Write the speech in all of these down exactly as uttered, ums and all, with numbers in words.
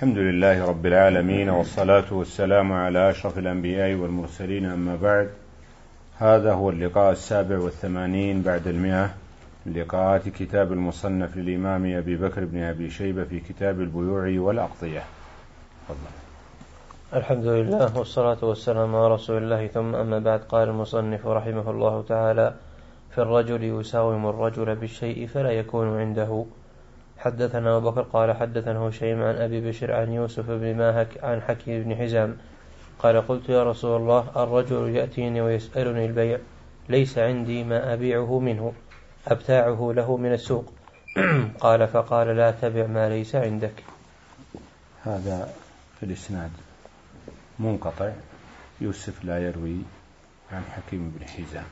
الحمد لله رب العالمين، والصلاة والسلام على أشرف الأنبياء والمرسلين، أما بعد. هذا هو اللقاء السابع والثمانين بعد المئة من لقاءات كتاب المصنف للإمام أبي بكر بن أبي شيبة في كتاب البيوع والأقضية. فضل. الحمد لله والصلاة والسلام على رسول الله، ثم أما بعد. قال المصنف رحمه الله تعالى: في الرجل يساوم الرجل بالشيء فلا يكون عنده. حدثنا أبو بكر قال حدثنا هشيم عن أبي بشر عن يوسف بن ماهك عن حكيم بن حزام قال: قلت يا رسول الله، الرجل يأتيني ويسألني البيع، ليس عندي ما أبيعه منه، أبتاعه له من السوق. قال: فقال: لا تبع ما ليس عندك. هذا في الإسناد منقطع، يوسف لا يروي عن حكيم بن حزام.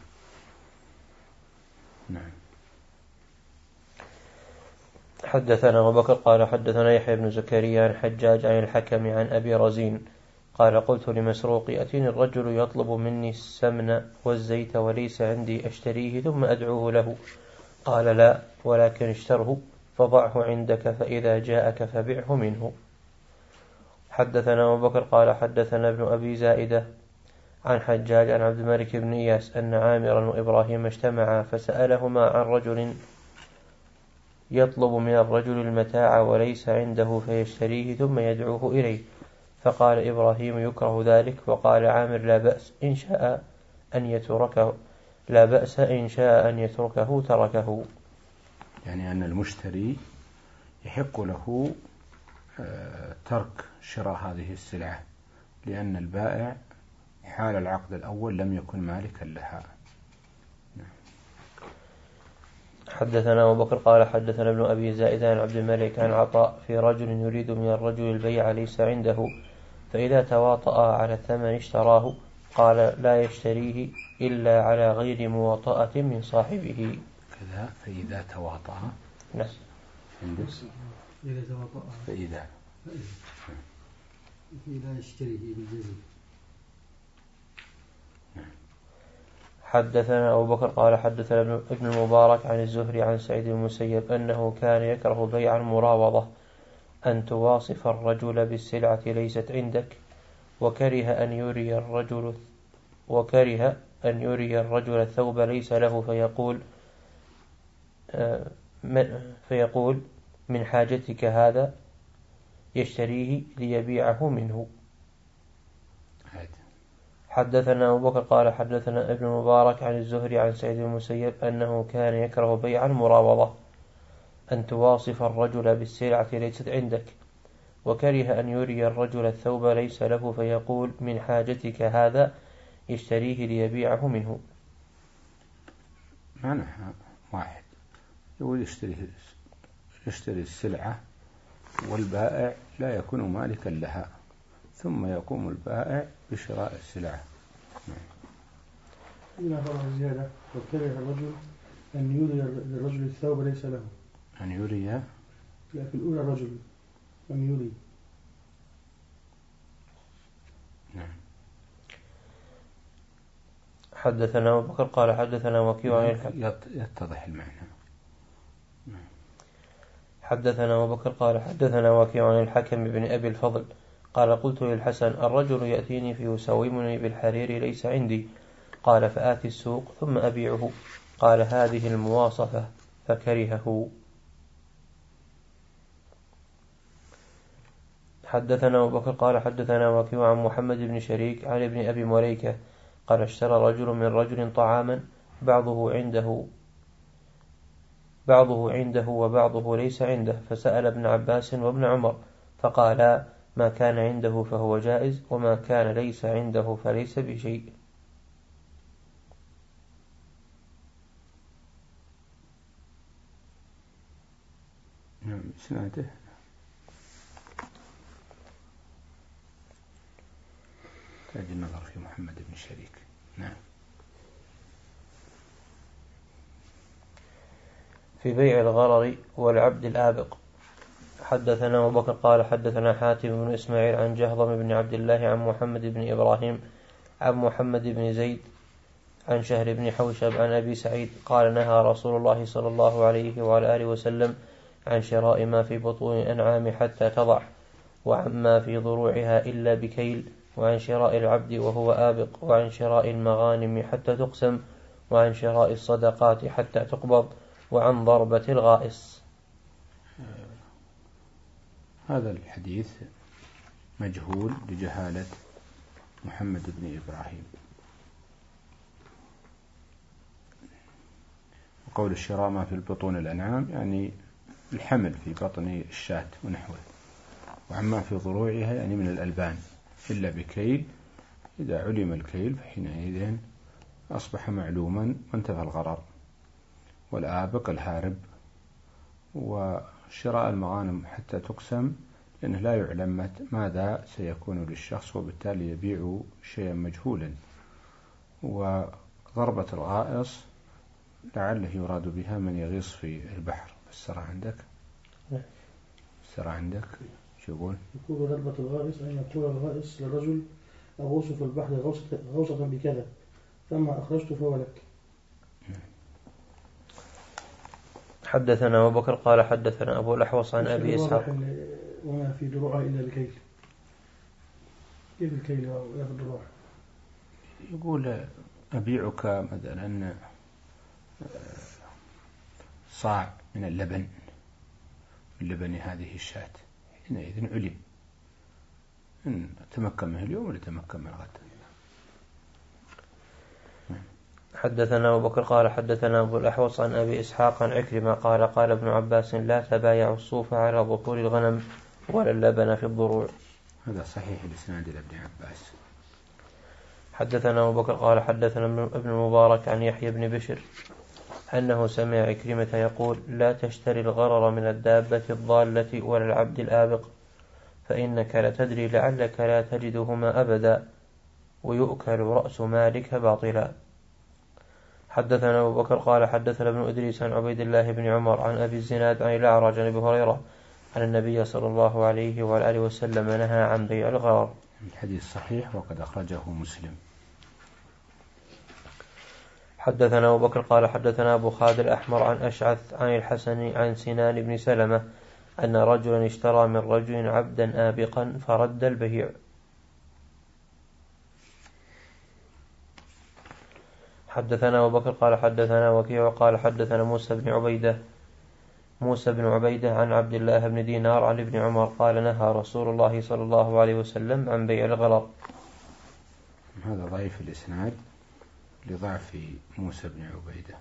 نعم. حدثنا أبو بكر قال حدثنا يحيى بن زكريا عن حجاج عن الحكم عن أبي رزين قال: قلت لمسروق: يأتيني الرجل يطلب مني السمن والزيت وليس عندي أشتريه ثم أدعوه له. قال: لا، ولكن اشتره فضعه عندك، فإذا جاءك فبعه منه. حدثنا أبو بكر قال حدثنا ابن أبي زائدة عن حجاج عن عبد الملك بن إياس أن عامرا وإبراهيم اجتمعا فسألهما عن رجل يطلب من الرجل المتاع وليس عنده فيشتريه ثم يدعوه إليه، فقال إبراهيم: يكره ذلك. وقال عامر: لا بأس إن شاء أن يتركه لا بأس إن شاء أن يتركه تركه. يعني أن المشتري يحق له ترك شراء هذه السلعة، لأن البائع حال العقد الأول لم يكن مالكا لها. حدثنا أبو بكر قال حدثنا ابن أبي زائدة عن عبد الملك عن عطاء: في رجل يريد من الرجل البيع ليس عنده، فإذا تواطأ على الثمن اشتراه. قال: لا يشتريه إلا على غير مواطأة من صاحبه. كذا. فإذا تواطأ نعم. إذا تواطأ فإذا لا يشتريه بالجزم. حدثنا أبو بكر قال حدثنا ابن المبارك عن الزهري عن سعيد بن المسيب أنه كان يكره بيع المراوضة، أن تواصف الرجل بالسلعة ليست عندك، وكره أن يري الرجل وكره أن يري الرجل الثوب ليس له، فيقول فيقول من حاجتك هذا، يشتريه ليبيعه منه. حدثنا أبو بكر قال حدثنا ابن المبارك عن الزهري عن سعيد بن المسيب أنه كان يكره بيع المراوضة، أن تواصف الرجل بالسلعة ليست عندك، وكره أن يري الرجل الثوب ليس له، فيقول من حاجتك هذا، يشتريه ليبيعه منه. معناها واحد، يقول يشتري يشتري السلعة والبائع لا يكون مالكا لها، ثم يقوم البائع بشراء السلعة. إلى فرع زيادة: وكره الرجل أن يري الرجل الثوب ليس له. أن يري، لكن أولى الرجل أن يري. نعم. حدثنا أبو بكر قال حدثنا وكيع يتضح المعنى. حدثنا أبو بكر قال حدثنا وكيع عن الحكم بن أبي الفضل قال: قلت للحسن: الرجل يأتيني فيساومني بالحرير ليس عندي. قال: فآتي السوق ثم أبيعه. قال: هذه المواصفة، فكرهه. حدثنا أبو بكر قال حدثنا وكيع عن محمد بن شريك عن ابن أبي مليكة قال: اشترى رجل من رجل طعاما، بعضه عنده بعضه عنده وبعضه ليس عنده، فسأل ابن عباس وابن عمر فقالا: ما كان عنده فهو جائز، وما كان ليس عنده فليس بشيء. نعم. سناده تاج النظر في محمد بن شريك. نعم. في بيع الغرر والعبد الآبق. حدثنا أبو بكر قال حدثنا حاتم بن إسماعيل عن جهضم بن عبد الله عن محمد بن إبراهيم عن محمد بن زيد عن شهر بن حوشب عن أبي سعيد قال: نهى رسول الله صلى الله عليه وعلى آله وسلم عن شراء ما في بطون أنعام حتى تضع، وعما في ضروعها إلا بكيل، وعن شراء العبد وهو آبق، وعن شراء المغانم حتى تقسم، وعن شراء الصدقات حتى تقبض، وعن ضربة الغائص. هذا الحديث مجهول لجهالة محمد بن إبراهيم. وقول الشراء ما في البطون الأنعام يعني الحمل في بطن الشاة ونحوه، وعما في ضروعها يعني من الألبان إلا بكيل، إذا علم الكيل فحينئذ أصبح معلوما وانتفى الغرر. والآبق الهارب. وشراء المغانم حتى تقسم لأنه لا يعلم ماذا سيكون للشخص، وبالتالي يبيع شيئا مجهولا. وضربة الغائص لعله يراد بها من يغيص في البحر. السرى عندك السرى عندك شو يقول؟ يقول ضربة الغائص أن يقول الغائص للرجل أغوص في البحر غوصة, غوصة بكذا، فما أخرجت فهو لك. حدثنا أبو بكر قال حدثنا أبو الأحوص عن أبي إسحاق. وما في دروعها إلا بكيل. كيف الكيل يا الدروع؟ يقول أبيعك مثلا صاع من اللبن من لبن هذه الشاة، حينئذ علم إن تمكن منه اليوم ولا تمكن من الغد. حدثنا أبو بكر قال حدثنا أبو الأحوص عن أبي إسحاق عن عكرمة قال قال ابن عباس لا تبايعوا الصوف على ظهور الغنم ولا اللبن في الضروع. هذا صحيح الإسناد إلى ابن عباس. حدثنا أبو بكر قال حدثنا ابن المبارك عن يحيى بن بشر أنه سمع عكرمة يقول لا تشتري الغرر من الدابة الضالة ولا العبد الآبق، فإنك لا تدري لعلك لا تجدهما أبدا، ويؤكل رأس مالك باطلا. حدثنا أبو بكر قال حدثنا ابن إدريس عن عبيد الله بن عمر عن أبي الزناد عن الأعرج عن أبي هريرة أن النبي صلى الله عليه وآله وسلم نهى عن بيع الغرر. الحديث صحيح وقد أخرجه مسلم. حدثنا أبو بكر قال حدثنا أبو خالد الأحمر عن أشعث عن الحسن عن سنان بن سلمة أن رجلا اشترى من رجل عبدا آبقا فرد البيع. حدثنا أبو بكر قال حدثنا وكيع قال حدثنا موسى بن عبيدة موسى بن عبيدة عن عبد الله بن دينار عن ابن عمر قال نهى رسول الله صلى الله عليه وسلم عن بيع الغرر. هذا ضعيف الإسناد لضعف موسى بن عبيدة.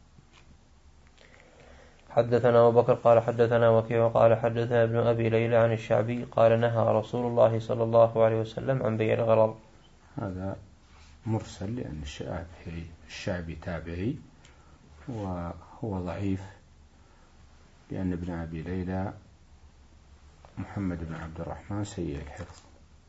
حدثنا أبو بكر قال حدثنا وكيع قال حدثنا ابن أبي ليلى عن الشعبي قال نهى رسول الله صلى الله عليه وسلم عن بيع الغرر. هذا مرسل لأن الشعبي تابعي، وهو ضعيف لأن ابن أبي ليلى محمد بن عبد الرحمن سيء الحفظ.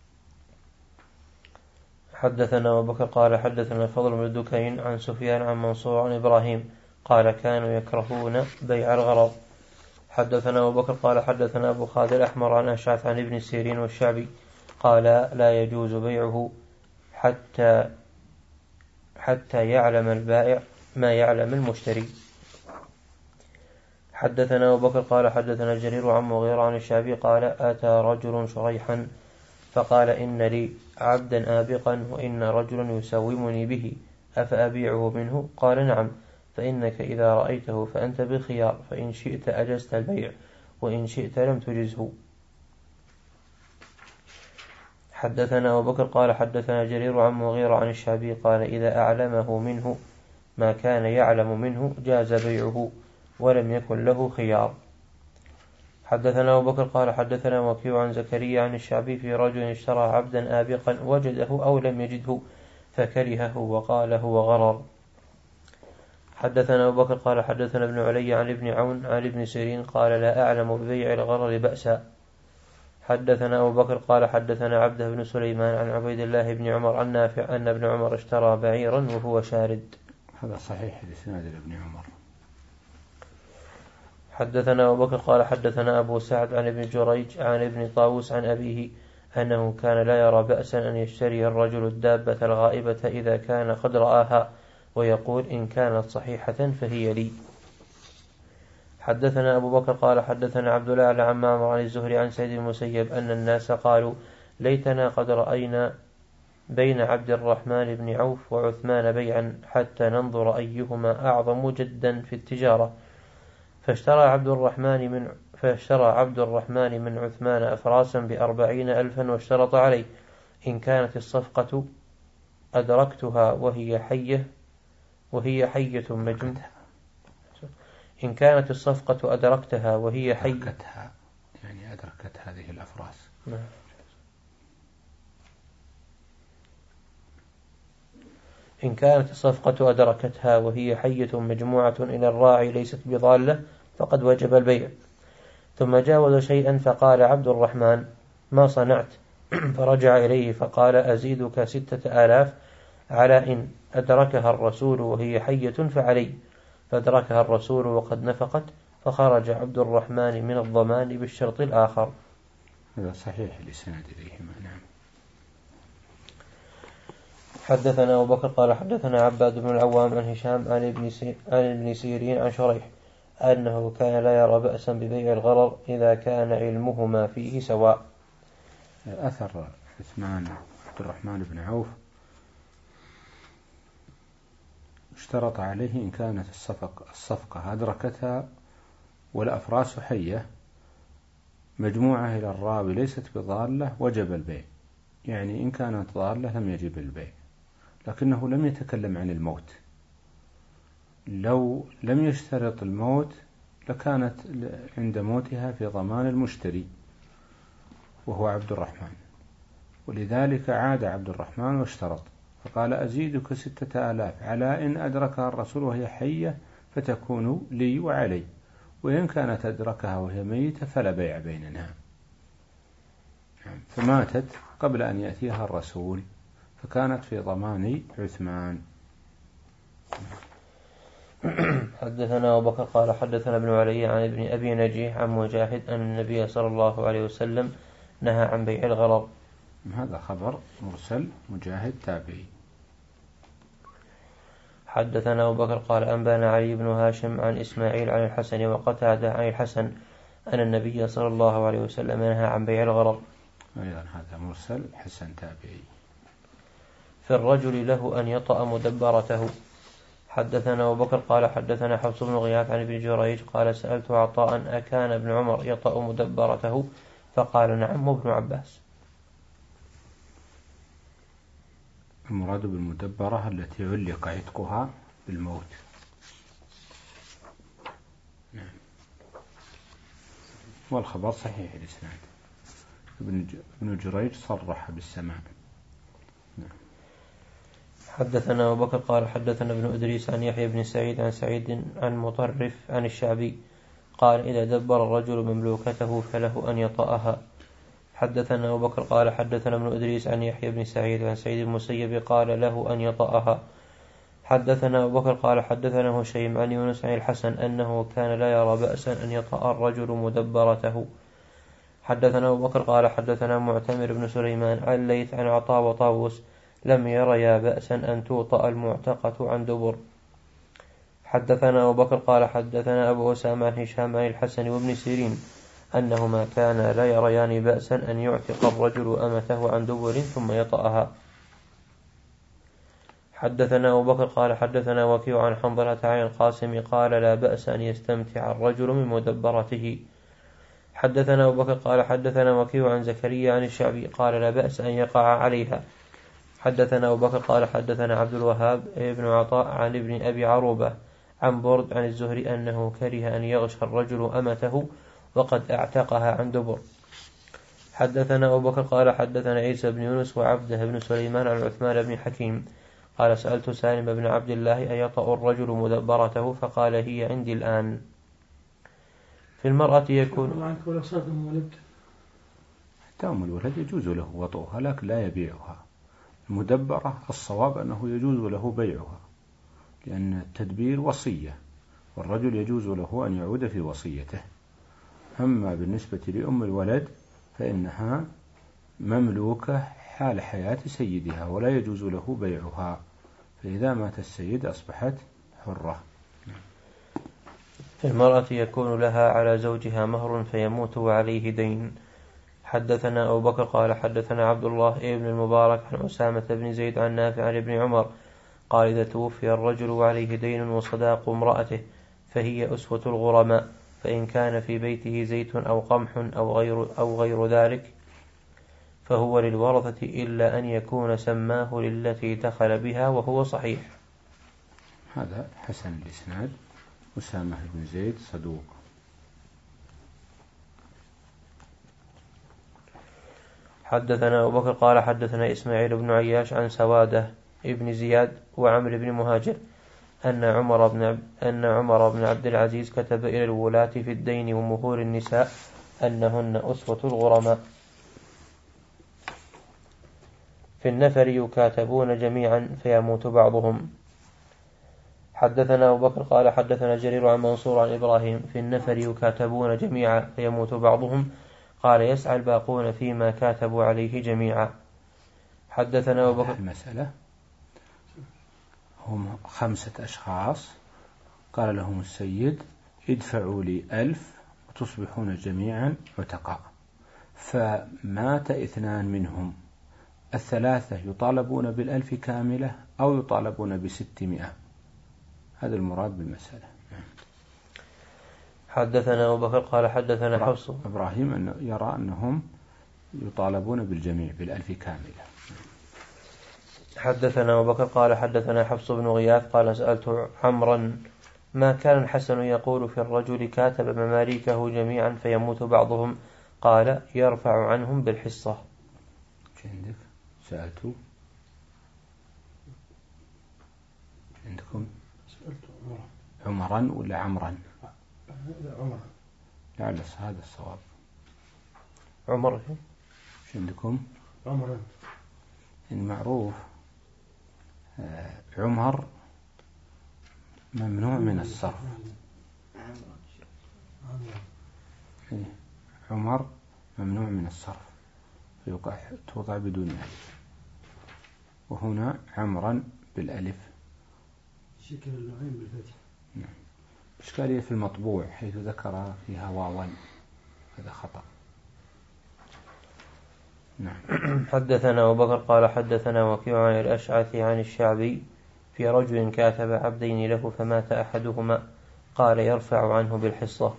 حدثنا أبو بكر قال حدثنا الفضل بن دكين عن سفيان عن منصور عن إبراهيم قال كانوا يكرهون بيع الغرر. حدثنا أبو بكر قال حدثنا أبو خالد الأحمر عن أشعث عن ابن سيرين والشعبي قال لا يجوز بيعه حتى حتى يعلم البائع ما يعلم المشتري. حدثنا أبو بكر قال حدثنا جرير عن مغيرة عن الشعبي قال أتى رجل شريحا فقال إن لي عبدا آبقا وإن رجلا يساومني به أفأبيعه منه؟ قال نعم، فإنك إذا رأيته فأنت بالخيار، فإن شئت أجزت البيع وإن شئت لم تجزه. حدثنا أبو بكر قال حدثنا جرير عن مغيرة عن الشعبي قال إذا أعلمه منه ما كان يعلم منه جاز بيعه ولم يكن له خيار. حدثنا أبو بكر قال حدثنا وكيع عن زكريا عن الشعبي في رجل اشترى عبدا آبقا وجده أو لم يجده فكرهه وقال هو غرر. حدثنا أبو بكر قال حدثنا ابن علي عن ابن عون عن ابن سيرين قال لا أعلم ببيع الغرر بأسا. حدثنا أبو بكر قال حدثنا عبده بن سليمان عن عبيد الله بن عمر عن نافع أن ابن عمر اشترى بعيرا وهو شارد. هذا صحيح الإسناد لابن عمر. حدثنا أبو بكر قال حدثنا أبو سعد عن ابن جريج عن ابن طاووس عن أبيه أنه كان لا يرى بأسا أن يشتري الرجل الدابة الغائبة إذا كان قد رآها ويقول إن كانت صحيحة فهي لي. حدثنا أبو بكر قال حدثنا عبد الأعلى عن معمر عن الزهري عن سعيد المسيب أن الناس قالوا ليتنا قد رأينا بين عبد الرحمن بن عوف وعثمان بيعا حتى ننظر أيهما أعظم جدا في التجارة. فاشترى عبد الرحمن من فاشترى عبد الرحمن من عثمان أفراسا بأربعين ألفا واشترط عليه إن كانت الصفقة أدركتها وهي حية وهي حية مجموعة إن كانت الصفقة أدركتها وهي حية أدركتها يعني أدركت هذه الأفراس. إن كانت الصفقة أدركتها وهي حية مجموعة إلى الراعي ليست بضالة فقد وجب البيع. ثم جاوز شيئا فقال عبد الرحمن ما صنعت؟ فرجع إليه فقال أزيدك ستة آلاف على إن أدركها الرسول وهي حية فعلي. فأدركها الرسول وقد نفقت فخرج عبد الرحمن من الضمان بالشرط الآخر. هذا صحيح الإسناد إليهما. نعم. حدثنا أبو بكر قال حدثنا عباد بن العوام عن هشام عن ابن عن ابن سيرين عن شريح أنه كان لا يرى بأسا ببيع الغرر إذا كان علمهما فيه سواء. أثر عثمان عبد الرحمن بن عوف اشترط عليه إن كانت الصفقة, الصفقة أدركتها والأفراس حية مجموعة إلى الراوي ليست بضالة وجب البيع. يعني إن كانت ضالة لم يجب البيع، لكنه لم يتكلم عن الموت. لو لم يشترط الموت لكانت عند موتها في ضمان المشتري وهو عبد الرحمن، ولذلك عاد عبد الرحمن واشترط فقال أزيدك ستة آلاف على إن أدركها الرسول وهي حية فتكون لي وعلي، وإن كانت أدركها وهي ميتة فلا بيع بيننا. فماتت قبل أن يأتيها الرسول فكانت في ضمان عثمان. حدثنا أبو بكر قال حدثنا ابن علي عن ابن أبي نجيح عن مجاهد أن النبي صلى الله عليه وسلم نهى عن بيع الغرر. هذا خبر مرسل مجاهد تابعي. حدثنا أبو بكر قال أنبانا علي بن هاشم عن إسماعيل عن الحسن وقتادة عن الحسن أن النبي صلى الله عليه وسلم نهى عن بيع الغرر. أيضا هذا مرسل حسن تابعي. في الرجل له أن يطأ مدبرته. حدثنا أبو بكر قال حدثنا حفص بن غياث عن ابن جريج قال سألت عطاء أكان ابن عمر يطأ مدبرته؟ فقال نعم ابن عباس. المراد بالمدبرة التي علق عتقها بالموت. نعم. والخبر صحيح الإسناد. ابن جريج صرح بالسماع. نعم. حدثنا أبو بكر قال حدثنا ابن أدريس عن يحيى بن سعيد عن سعيد عن مطرف عن الشعبي قال إذا دبر الرجل مملوكته فله أن يطأها. حدثنا أبو بكر قال حدثنا ابن أدريس عن يحيى بن سعيد عن سعيد المسيب قال له أن يطأها. حدثنا أبو بكر قال حدثنا هشيم عن يونس عن الحسن أنه كان لا يرى بأسا أن يطأ الرجل مدبرته. حدثنا أبو بكر قال حدثنا معتمر بن سليمان عن ليث عن عطاء وطاووس لم يريا بأسا أن توطأ المعتقة عن دبر. حدثنا أبو بكر قال حدثنا أبو أسامة عن هشام عن الحسن وابن سيرين أنهما كانا لا يريان بأسا أن يعتق الرجل أمته عن دبر ثم يطأها. حدثنا أبو بكر قال حدثنا وكيع عن حنظلة عن القاسم قال لا بأس أن يستمتع الرجل من مدبرته. حدثنا أبو بكر قال حدثنا وكيع عن زكريا عن الشعبي قال لا بأس أن يقع عليها. حدثنا أبو بكر قال حدثنا عبد الوهاب ابن عطاء عن ابن أبي عروبة عن برد عن الزهري أنه كره أن يغشى الرجل أمته وقد اعتقها عن دبر. حدثنا أبو بكر قال حدثنا عيسى بن يونس وعبده بن سليمان عن عثمان بن حكيم قال سألت سالم بن عبد الله أيطأ الرجل مدبرته؟ فقال هي عندي الآن. في المرأة يكون حتى أم الولد يجوز له وطئها لكن لا يبيعها. المدبرة الصواب أنه يجوز له بيعها لأن التدبير وصية والرجل يجوز له أن يعود في وصيته. أما بالنسبة لأم الولد فإنها مملوكة حال حياة سيدها ولا يجوز له بيعها، فإذا مات السيد أصبحت حرة. في المرأة يكون لها على زوجها مهر فيموت وعليه دين. حدثنا أبو بكر قال حدثنا عبد الله بن المبارك عن أسامة بن زيد عن نافع عن ابن عمر قال إذا توفي الرجل وعليه دين وصداق امرأته فهي أسوة الغرماء، فإن كان في بيته زيت أو قمح أو غير, أو غير ذلك فهو للورثة إلا أن يكون سماه للتي دخل بها وهو صحيح. هذا حسن الإسناد. أسامة بن زيد صدوق. حدثنا أبو بكر قال حدثنا إسماعيل بن عياش عن سوادة ابن زياد وعمر بن مهاجر أن عمر بن أن عمر بن عبد العزيز كتب إلى الولاة في الدين ومهور النساء أنهن أسوة الغرماء. في النفر يكاتبون جميعا فيموت بعضهم. حدثنا أبو بكر قال حدثنا جرير عن منصور عن إبراهيم في النفر يكاتبون جميعا فيموت بعضهم قال يسعى الباقون فيما كاتبوا عليه جميعا. حدثنا أبو بكر. المسألة هم خمسة أشخاص قال لهم السيد ادفعوا لي ألف وتصبحون جميعا عتقاء، فمات اثنان منهم، الثلاثة يطالبون بالألف كاملة أو يطالبون بستمائة. هذا المراد بالمسألة. حدثنا أبو بكر قال حدثنا حفص إبراهيم أنه يرى أنهم يطالبون بالجميع بالألف كاملة. حدثنا أبو بكر قال حدثنا حفص بن غياث قال سألت عمرا ما كان الحسن يقول في الرجل كاتب مماليكه جميعا فيموت بعضهم؟ قال يرفع عنهم بالحصة. عندك سألت عندكم سألت عمرا ولا عمرا؟ لا عمرا. لعل هذا الصواب. عمر. شو عندكم؟ عمرا. المعروف عمر ممنوع من الصرف. عمر ممنوع من الصرف توضع بدون ألف، وهنا عمرا بالألف. شكل النوعين بالفتح. نعم. إشكالية في المطبوع حيث ذكر فيها واوا، هذا خطأ. نعم. حدثنا أبو بكر قال حدثنا وكيع عن الأشعث عن الشعبي في رجل كاتب عبدين له فمات أحدهما قال يرفع عنه بالحصة.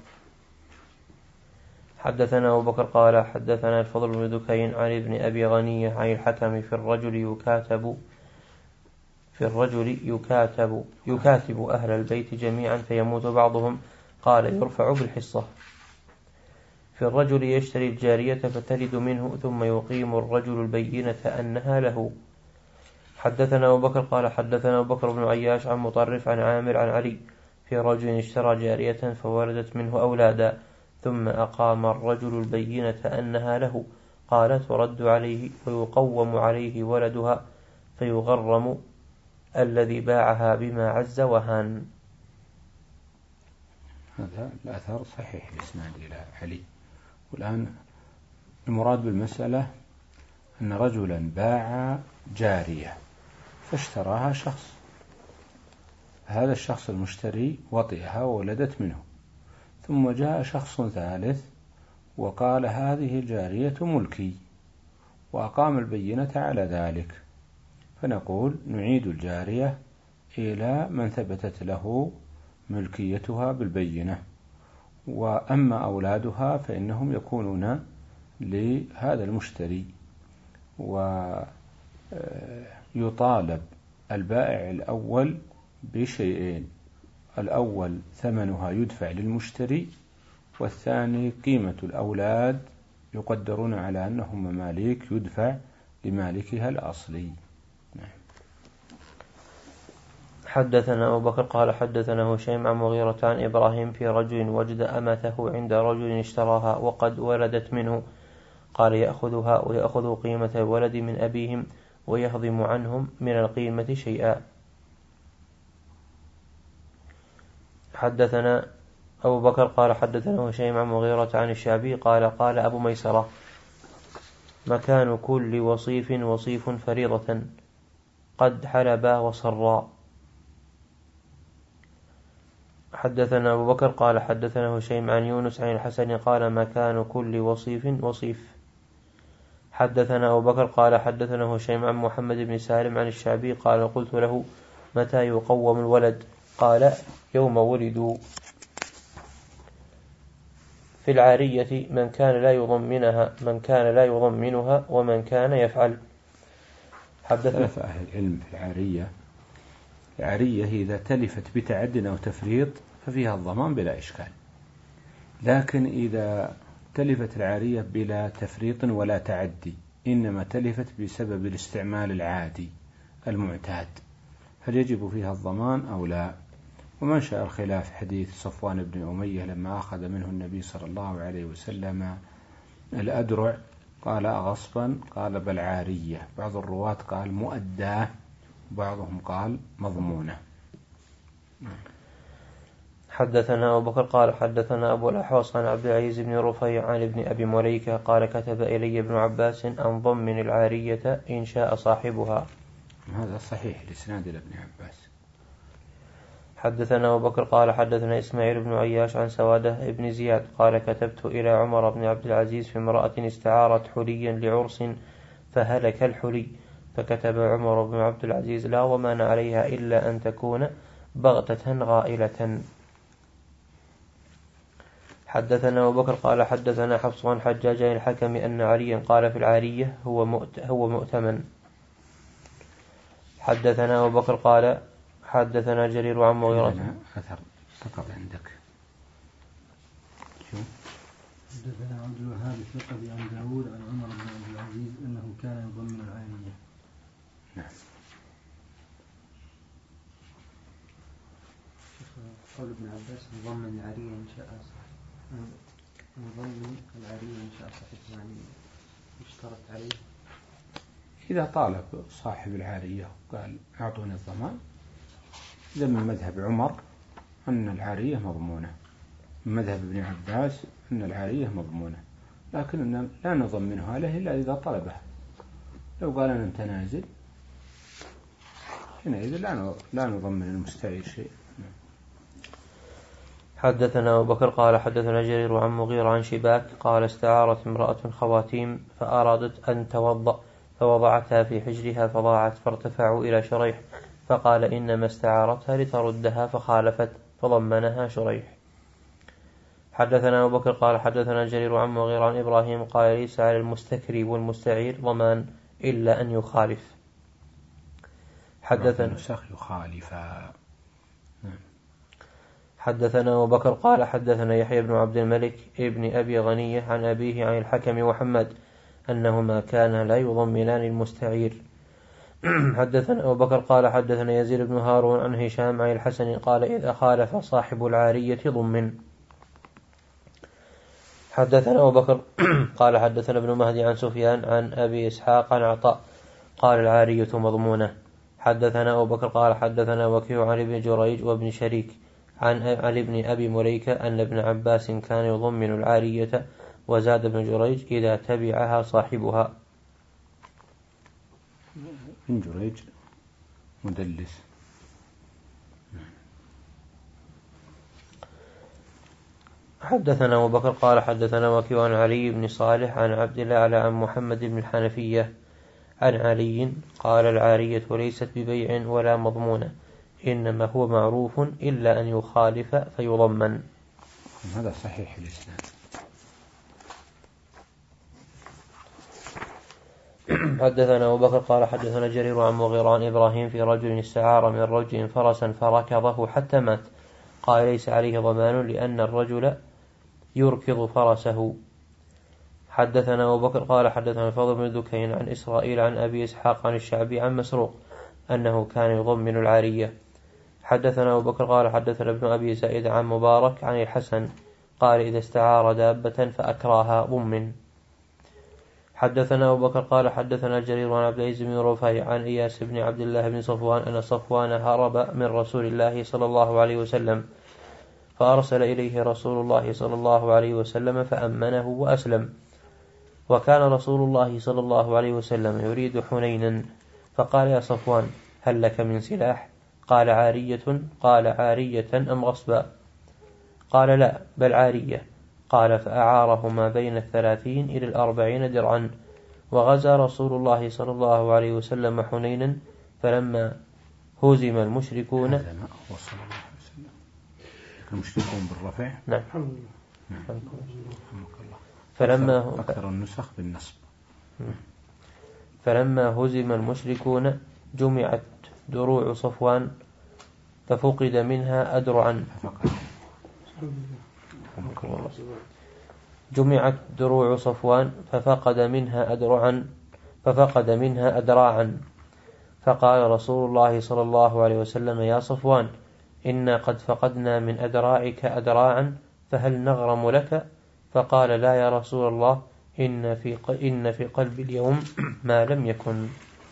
حدثنا أبو بكر قال حدثنا الفضل بن دكين عن ابن أبي غنية عن الحكم في الرجل يكاتب في الرجل يكاتب يكاتب أهل البيت جميعا فيموت بعضهم قال يرفع بالحصة. في الرجل يشتري الجارية فتلد منه ثم يقيم الرجل البينة أنها له. حدثنا أبو بكر قال حدثنا أبو بكر بن عياش عن مطرف عن عامر عن علي في رجل اشترى جارية فولدت منه أولادا ثم أقام الرجل البينة أنها له قال ترد عليه ويقوم عليه ولدها فيغرم الذي باعها بما عز وهان. هذا الأثر صحيح الإسناد إلى علي. والآن المراد بالمسألة أن رجلا باع جارية فاشتراها شخص، هذا الشخص المشتري وطئها وولدت منه، ثم جاء شخص ثالث وقال هذه الجارية ملكي وأقام البينة على ذلك، فنقول نعيد الجارية إلى من ثبتت له ملكيتها بالبينة، وأما أولادها فإنهم يكونون لهذا المشتري، ويطالب البائع الأول بشيئين: الأول ثمنها يدفع للمشتري، والثاني قيمة الأولاد يقدرون على أنهم مماليك يدفع لمالكها الأصلي. نعم. حدثنا أبو بكر قال حدثنا هشيم عن مغيرة عن إبراهيم في رجل وجد أمته عند رجل اشتراها وقد ولدت منه قال يأخذها ويأخذ قيمة الولد من أبيهم ويهضم عنهم من القيمة شيئا. حدثنا أبو بكر قال حدثنا هشيم عن مغيرة عن الشعبي قال قال أبو ميسرة مكان كل وصيف وصيف فريضة قد حلبا وصرا. حدثنا أبو بكر قال حدثنا هشيم عن يونس عن الحسن قال مكان كل وصيف وصيف. حدثنا أبو بكر قال حدثنا هشيم عن محمد بن سالم عن الشعبي قال قلت له متى يقوم الولد؟ قال يوم ولدوا. في العارية من كان لا يضمنها من كان لا يضمنها ومن كان يفعل. حدثنا أهل العلم في العارية. العارية إذا تلفت بتعد أو تفريط ففيها الضمان بلا إشكال، لكن إذا تلفت العارية بلا تفريط ولا تعدي إنما تلفت بسبب الاستعمال العادي المعتاد هل يجب فيها الضمان أو لا؟ ومنشأ الخلاف حديث صفوان بن أمية لما أخذ منه النبي صلى الله عليه وسلم الأدرع قال أغصبا؟ قال بل عارية. بعض الرواة قال مؤداه، بعضهم قال مضمونة. حدثنا أبو بكر قال حدثنا أبو الأحوص عن عبد العزيز بن رفيع عن ابن أبي مليكة قال كتب إلي ابن عباس أن ضمن العارية إن شاء صاحبها. هذا صحيح الإسناد لابن عباس. حدثنا أبو بكر قال حدثنا إسماعيل بن عياش عن سوادة بن زياد قال كتبت إلى عمر بن عبد العزيز في امرأة استعارت حليا لعرس فهلك الحلي، فكتب عمر بن عبد العزيز لا ضمان عليها إلا أن تكون بغتة غائلة. حدثنا أبو بكر قال حدثنا حفص عن حجاج الحكم أن عليا قال في العارية هو مؤت هو مؤتمن. حدثنا أبو بكر قال حدثنا جرير عن مغيرة. أثر سقط عندك. شو؟ حدثنا عبد الوهاب الثقفي عن داود عن عمر بن عبد العزيز أنه كان يضمن العارية. نعم. قول ابن عباس نضمن العارية إن شاء نضمن العارية إن شاء صحيح، يعني اشترط عليه إذا طالب صاحب العارية قال أعطوني الضمان، إذا من مذهب عمر أن العارية مضمونة، من مذهب ابن عباس أن العارية مضمونة، لكن لا نضمنها له إلا إذا طلبها. لو قال أنا أنت نازل حينئذ لا نضمن المستعير شيء. حدثنا أبو بكر قال حدثنا جرير عن مغيرة عن شباك قال استعارت امرأة خواتيم فأرادت أن توضأ فوضعتها في حجرها فضاعت، فارتفعوا إلى شريح فقال إنما استعارتها لتردها فخالفت فضمنها شريح. حدثنا أبو بكر قال حدثنا جرير عن مغيرة عن إبراهيم قال ليس على المستكري والمستعير ضمان إلا أن يخالف. حدثنا يخالف. حدثنا أبو بكر قال حدثنا يحيى بن عبد الملك ابن أبي غنية عن أبيه عن الحكم وحماد أنهما كانا لا يضمنان المستعير. حدثنا أبو بكر قال حدثنا يزيد بن هارون عن هشام عن الحسن قال إذا خالف صاحب العارية ضمن. حدثنا أبو بكر قال حدثنا ابن مهدي عن سفيان عن أبي إسحاق عن عطاء قال العارية مضمونة. حدثنا أبو بكر قال حدثنا وكيع عن ابن جريج وابن شريك عن علي بن أبي مليكة أن ابن عباس كان يضمن العارية، وزاد ابن جريج إذا تبعها صاحبها. ابن جريج مدلس. حدثنا أبو بكر قال حدثنا وكيع عن علي بن صالح عن عبد الله عن محمد بن الحنفية عن علي قال العارية ليست ببيع ولا مضمونة، إنما هو معروف إلا أن يخالف فيضمن. هذا صحيح الإسناد. حدثنا أبو بكر قال حدثنا جرير عن مغيرة عن إبراهيم في رجل استعار من رجل فرسا فركضه حتى مات قال ليس عليه ضمان لأن الرجل يركض فرسه. حدثنا أبو بكر قال حدثنا الفضل بن دكين عن إسرائيل عن أبي إسحاق عن الشعبي عن مسروق أنه كان يضمن العارية. حدثنا أبو بكر قال حدثنا ابن أبي زائد عن مبارك عن الحسن قال إذا استعار دابة فأكراها ضمن. حدثنا أبو بكر قال حدثنا جرير عن عبد العزيز بن رفيع عن إياس بن عبد الله بن صفوان أن صفوان هرب من رسول الله صلى الله عليه وسلم فأرسل إليه رسول الله صلى الله عليه وسلم فأمنه وأسلم، وكان رسول الله صلى الله عليه وسلم يريد حنينا فقال يا صفوان هل لك من سلاح؟ قال عارية. قال عارية أم غصبا؟ قال لا بل عارية. قال فأعاره ما بين الثلاثين إلى الأربعين درعا. وغزا رسول الله صلى الله عليه وسلم حنينا فلما هزم المشركون هذا ما هو صلى الله عليه وسلم. المشركون بالرفع. نعم. الحمد لله. نعم. فلما أكثر النسخ بالنصب. فلما هزم المشركون جمعت دروع صفوان ففقد منها أدرعا جمعت دروع صفوان ففقد منها أدرعا ففقد منها أدراعا. فقال رسول الله صلى الله عليه وسلم يا صفوان إنا قد فقدنا من أدراعك أدراعا فهل نغرم لك؟ فقال لا يا رسول الله إن في إن في قلب اليوم ما لم يكن.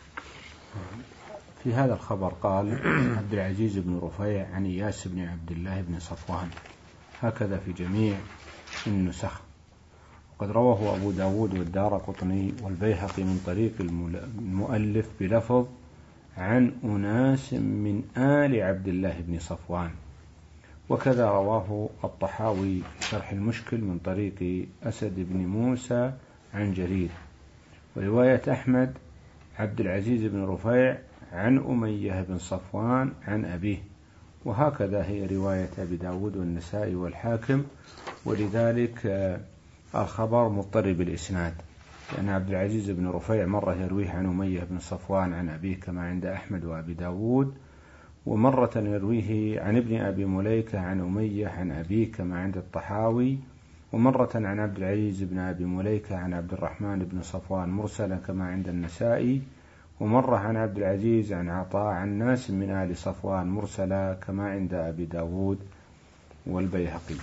في هذا الخبر قال عبد العزيز بن رفيع عن إياس بن عبد الله بن صفوان، هكذا في جميع النسخ. وقد رواه أبو داود والدارقطني والبيهقي من طريق المؤلف بلفظ عن أناس من آل عبد الله بن صفوان. وكذا رواه الطحاوي في شرح المشكل من طريق أسد بن موسى عن جرير. ورواية أحمد عبد العزيز بن رفيع عن أمية بن صفوان عن أبيه. وهكذا هي رواية أبي داود والنسائي والحاكم. ولذلك الخبر مضطرب الإسناد، لأن عبد العزيز بن رفيع مرة يرويه عن أمية بن صفوان عن أبيه كما عند أحمد وأبي داود، ومرة يرويه عن ابن أبي مليكة عن أمية عن أبيه كما عند الطحاوي، ومرة عن عبد العزيز بن أبي مليكة عن عبد الرحمن بن صفوان مرسلا كما عند النسائي، ومرة عن عبد العزيز عن عطاء عن ناس من آل صفوان مرسلا كما عند أبي داود والبيهقي.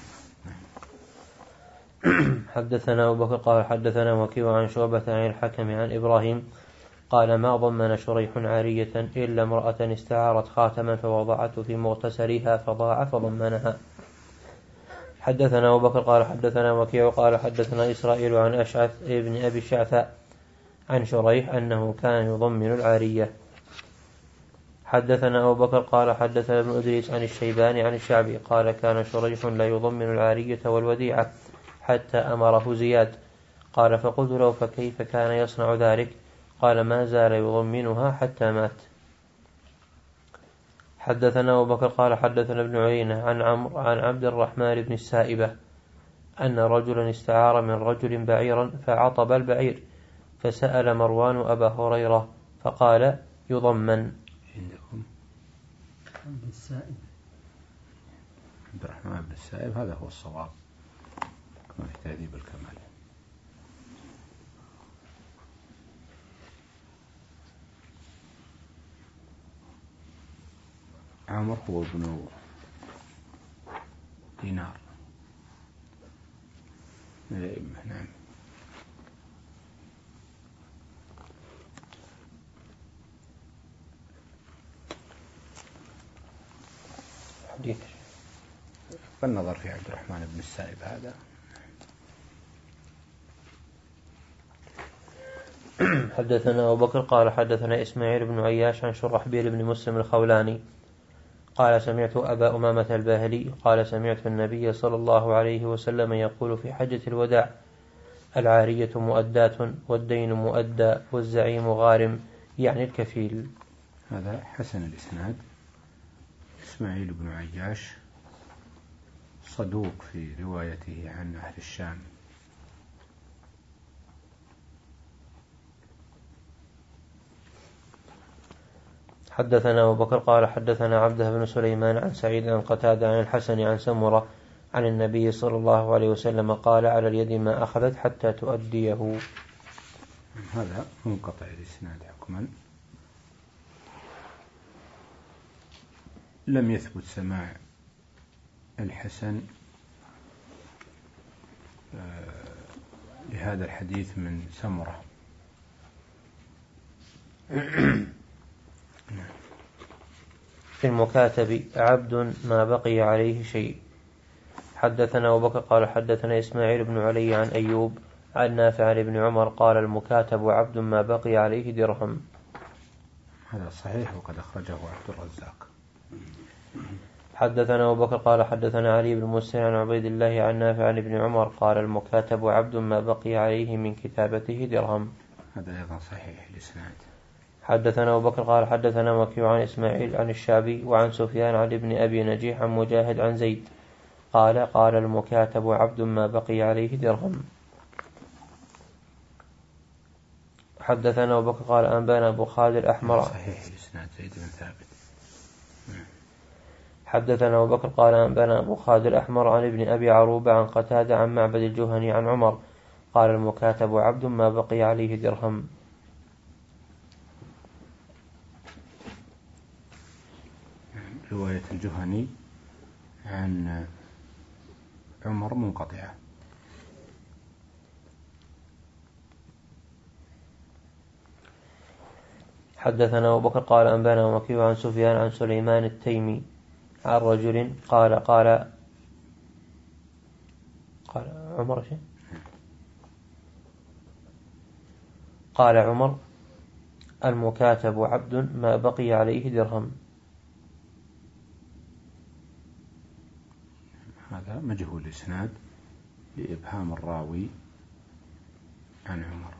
حدثنا أبو بكر قال حدثنا وكيع عن شعبة عن الحكم عن إبراهيم قال ما ضمن شريح عارية إلا امرأة استعارت خاتما فوضعته في مغتسلها فضاع فضمنها. حدثنا أبو بكر قال حدثنا وكيع قال حدثنا إسرائيل عن أشعث ابن أبي الشعثاء عن شريح أنه كان يضمن العارية. حدثنا أبو بكر قال حدثنا ابن أدريس عن الشيباني عن الشعبي قال كان شريح لا يضمن العارية والوديعة حتى أمره زياد. قال فقلت له فكيف كان يصنع ذلك؟ قال ما زال يضمنها حتى مات. حدثنا أبو بكر قال حدثنا ابن عيينة عن عمرو عن عبد الرحمن بن السائبة أن رجلا استعار من رجل بعيرا فعطب البعير فسأل مروان أبا هريرة فقال يضمن. عندكم عبد السائب عبد الرحمن بن السائب هذا هو الصواب كما في تهذيب الكمال. عمرو هو ابن دينار نعم. حديث فالنظر في عبد الرحمن بن السائب هذا. حدثنا أبو بكر قال حدثنا إسماعيل بن عياش عن شرحبيل بن مسلم الخولاني قال سمعت أبا أمامة الباهلي قال سمعت النبي صلى الله عليه وسلم يقول في حجة الوداع العارية مؤداة والدين مؤدى والزعيم غارم، يعني الكفيل. هذا حسن الإسناد. إسماعيل بن عياش صدوق في روايته عن أهل الشام. حدثنا أبو بكر قال حدثنا عبده بن سليمان عن سعيد عن قتادة عن الحسن عن سمرة عن النبي صلى الله عليه وسلم قال على اليد ما أخذت حتى تؤديه. هذا منقطع الإسناد حكما، لم يثبت سماع الحسن لهذا الحديث من سمرة. في المكاتب عبد ما بقي عليه شيء. حدثنا أبو بكر قال حدثنا إسماعيل بن علي عن أيوب عن نافع عن ابن عمر قال المكاتب عبد ما بقي عليه درهم. هذا صحيح وقد أخرجه عبد الرزاق. حدثنا أبو بكر قال حدثنا علي بن مسلم عن عبيد الله عن نافع عن ابن عمر قال المكاتب عبد ما بقي عليه من كتابته درهم. هذا أيضا صحيح الإسناد. حدثنا أبو بكر قال حدثنا وكيع عن إسماعيل عن الشعبي وعن سفيان عن ابن أبي نجيح عن مجاهد عن زيد قال قال المكاتب عبد ما بقي عليه درهم. حدثنا أبو بكر قال أنبانا أبو خالد الأحمر صحيح الإسناد زيد بن ثابت. حدثنا أبو بكر قال أنبانا أبو خالد الأحمر عن ابن أبي عروبة عن قتادة عن معبد الجهني عن عمر قال المكاتب عبد ما بقي عليه درهم. رواية الجهني عن عمر منقطعة. حدثنا أبو بكر قال أنبانا وكيع عن سفيان عن سليمان التيمي عن رجل قال قال قال عمر شيء قال عمر المكاتب عبد ما بقي عليه درهم. هذا مجهول الإسناد لإبهام الراوي عن عمر.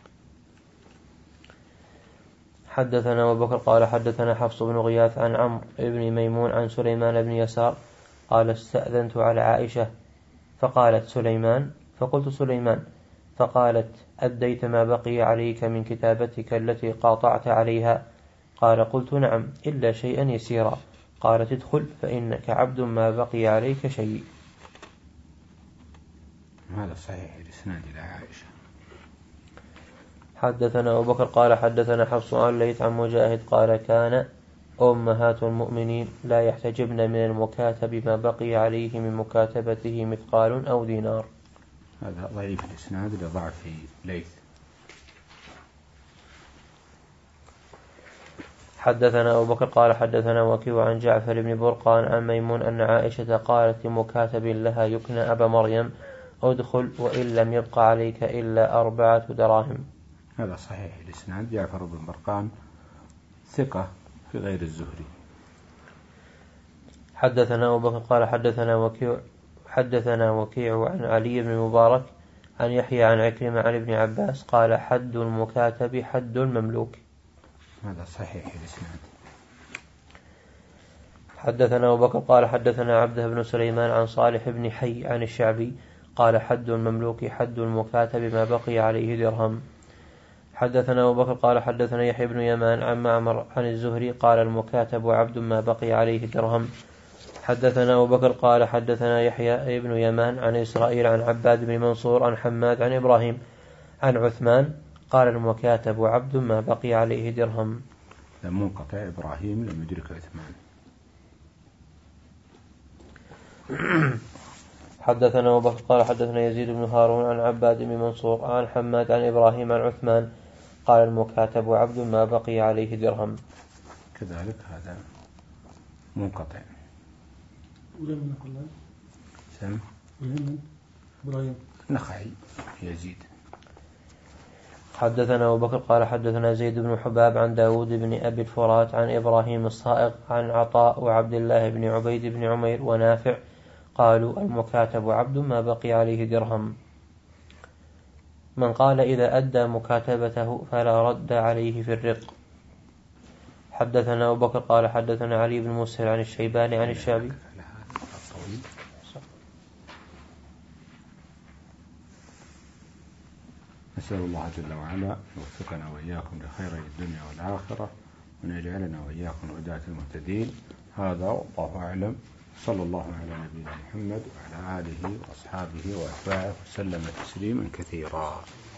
حدثنا أبو بكر قال حدثنا حفص بن غياث عن عمرو بن ميمون عن سليمان بن يسار قال استأذنت على عائشة فقالت سليمان فقلت سليمان فقالت أديت ما بقي عليك من كتابتك التي قاطعت عليها قال قلت نعم إلا شيئا يسيرا قالت ادخل فإنك عبد ما بقي عليك شيء. هذا صحيح الإسناد إلى عائشة. حدثنا أبو بكر قال حدثنا حفص عن ليث عن مجاهد قال كان أمهات المؤمنين لا يحتجبن من المكاتب ما بقي عليه من مكاتبته مثقال أو دينار. هذا ضعيف الإسناد لضعف ليث. حدثنا أبو بكر قال حدثنا وكيع عن جعفر بن برقان عن ميمون أن عائشة قالت لمكاتب لها يكنى أبا مريم ادخل وإن لم يبقى عليك إلا أربعة دراهم. هذا صحيح الإسناد. جعفر بن برقان ثقة في غير الزهري. حدثنا أبو بكر قال حدثنا وكيع حدثنا وكيع عن علي بن المبارك عن يحيى عن عكرمة عن ابن عباس قال حد المكاتب حد المملوك. هذا صحيح الإسناد. حدثنا أبو بكر قال حدثنا عبده بن سليمان عن صالح بن حي عن الشعبي قال حد المملوك حد المكاتب ما بقي عليه درهم. حدثنا أبو بكر قال حدثنا يحيى بن يمان عن معمر عن الزهري قال المكاتب عبد ما بقي عليه درهم. حدثنا أبو بكر قال حدثنا يحيى بن يمان عن إسرائيل عن عباد بن منصور عن حماد عن إبراهيم عن عثمان قال المكاتب عبد ما بقي عليه درهم. لم منقطع إبراهيم لم يدرك عثمان. حدثنا أبو بكر قال حدثنا يزيد بن هارون عن عباد بن منصور عن حماد عن إبراهيم عن عثمان قال المكاتب عبد ما بقي عليه درهم. كذلك هذا منقطع. ولم نقل سم إبراهيم نخعي يزيد. حدثنا أبو بكر قال حدثنا زيد بن حباب عن داود بن أبي الفرات عن إبراهيم الصائغ عن عطاء وعبد الله بن عبيد بن عمير ونافع قالوا المكاتب عبد ما بقي عليه درهم. من قال إذا أدى مكاتبته فلا رد عليه في الرق. حدثنا أبو بكر قال حدثنا علي بن مسهر عن الشيباني عن الشعبي. نسأل الله جل وعلا يوفقنا وإياكم لخير الدنيا والآخرة وأن يجعلنا وإياكم هداة المهتدين. هذا والله أعلم. صلى الله على نبينا محمد وعلى آله وأصحابه وأتباعه وسلم تسليما كثيرا.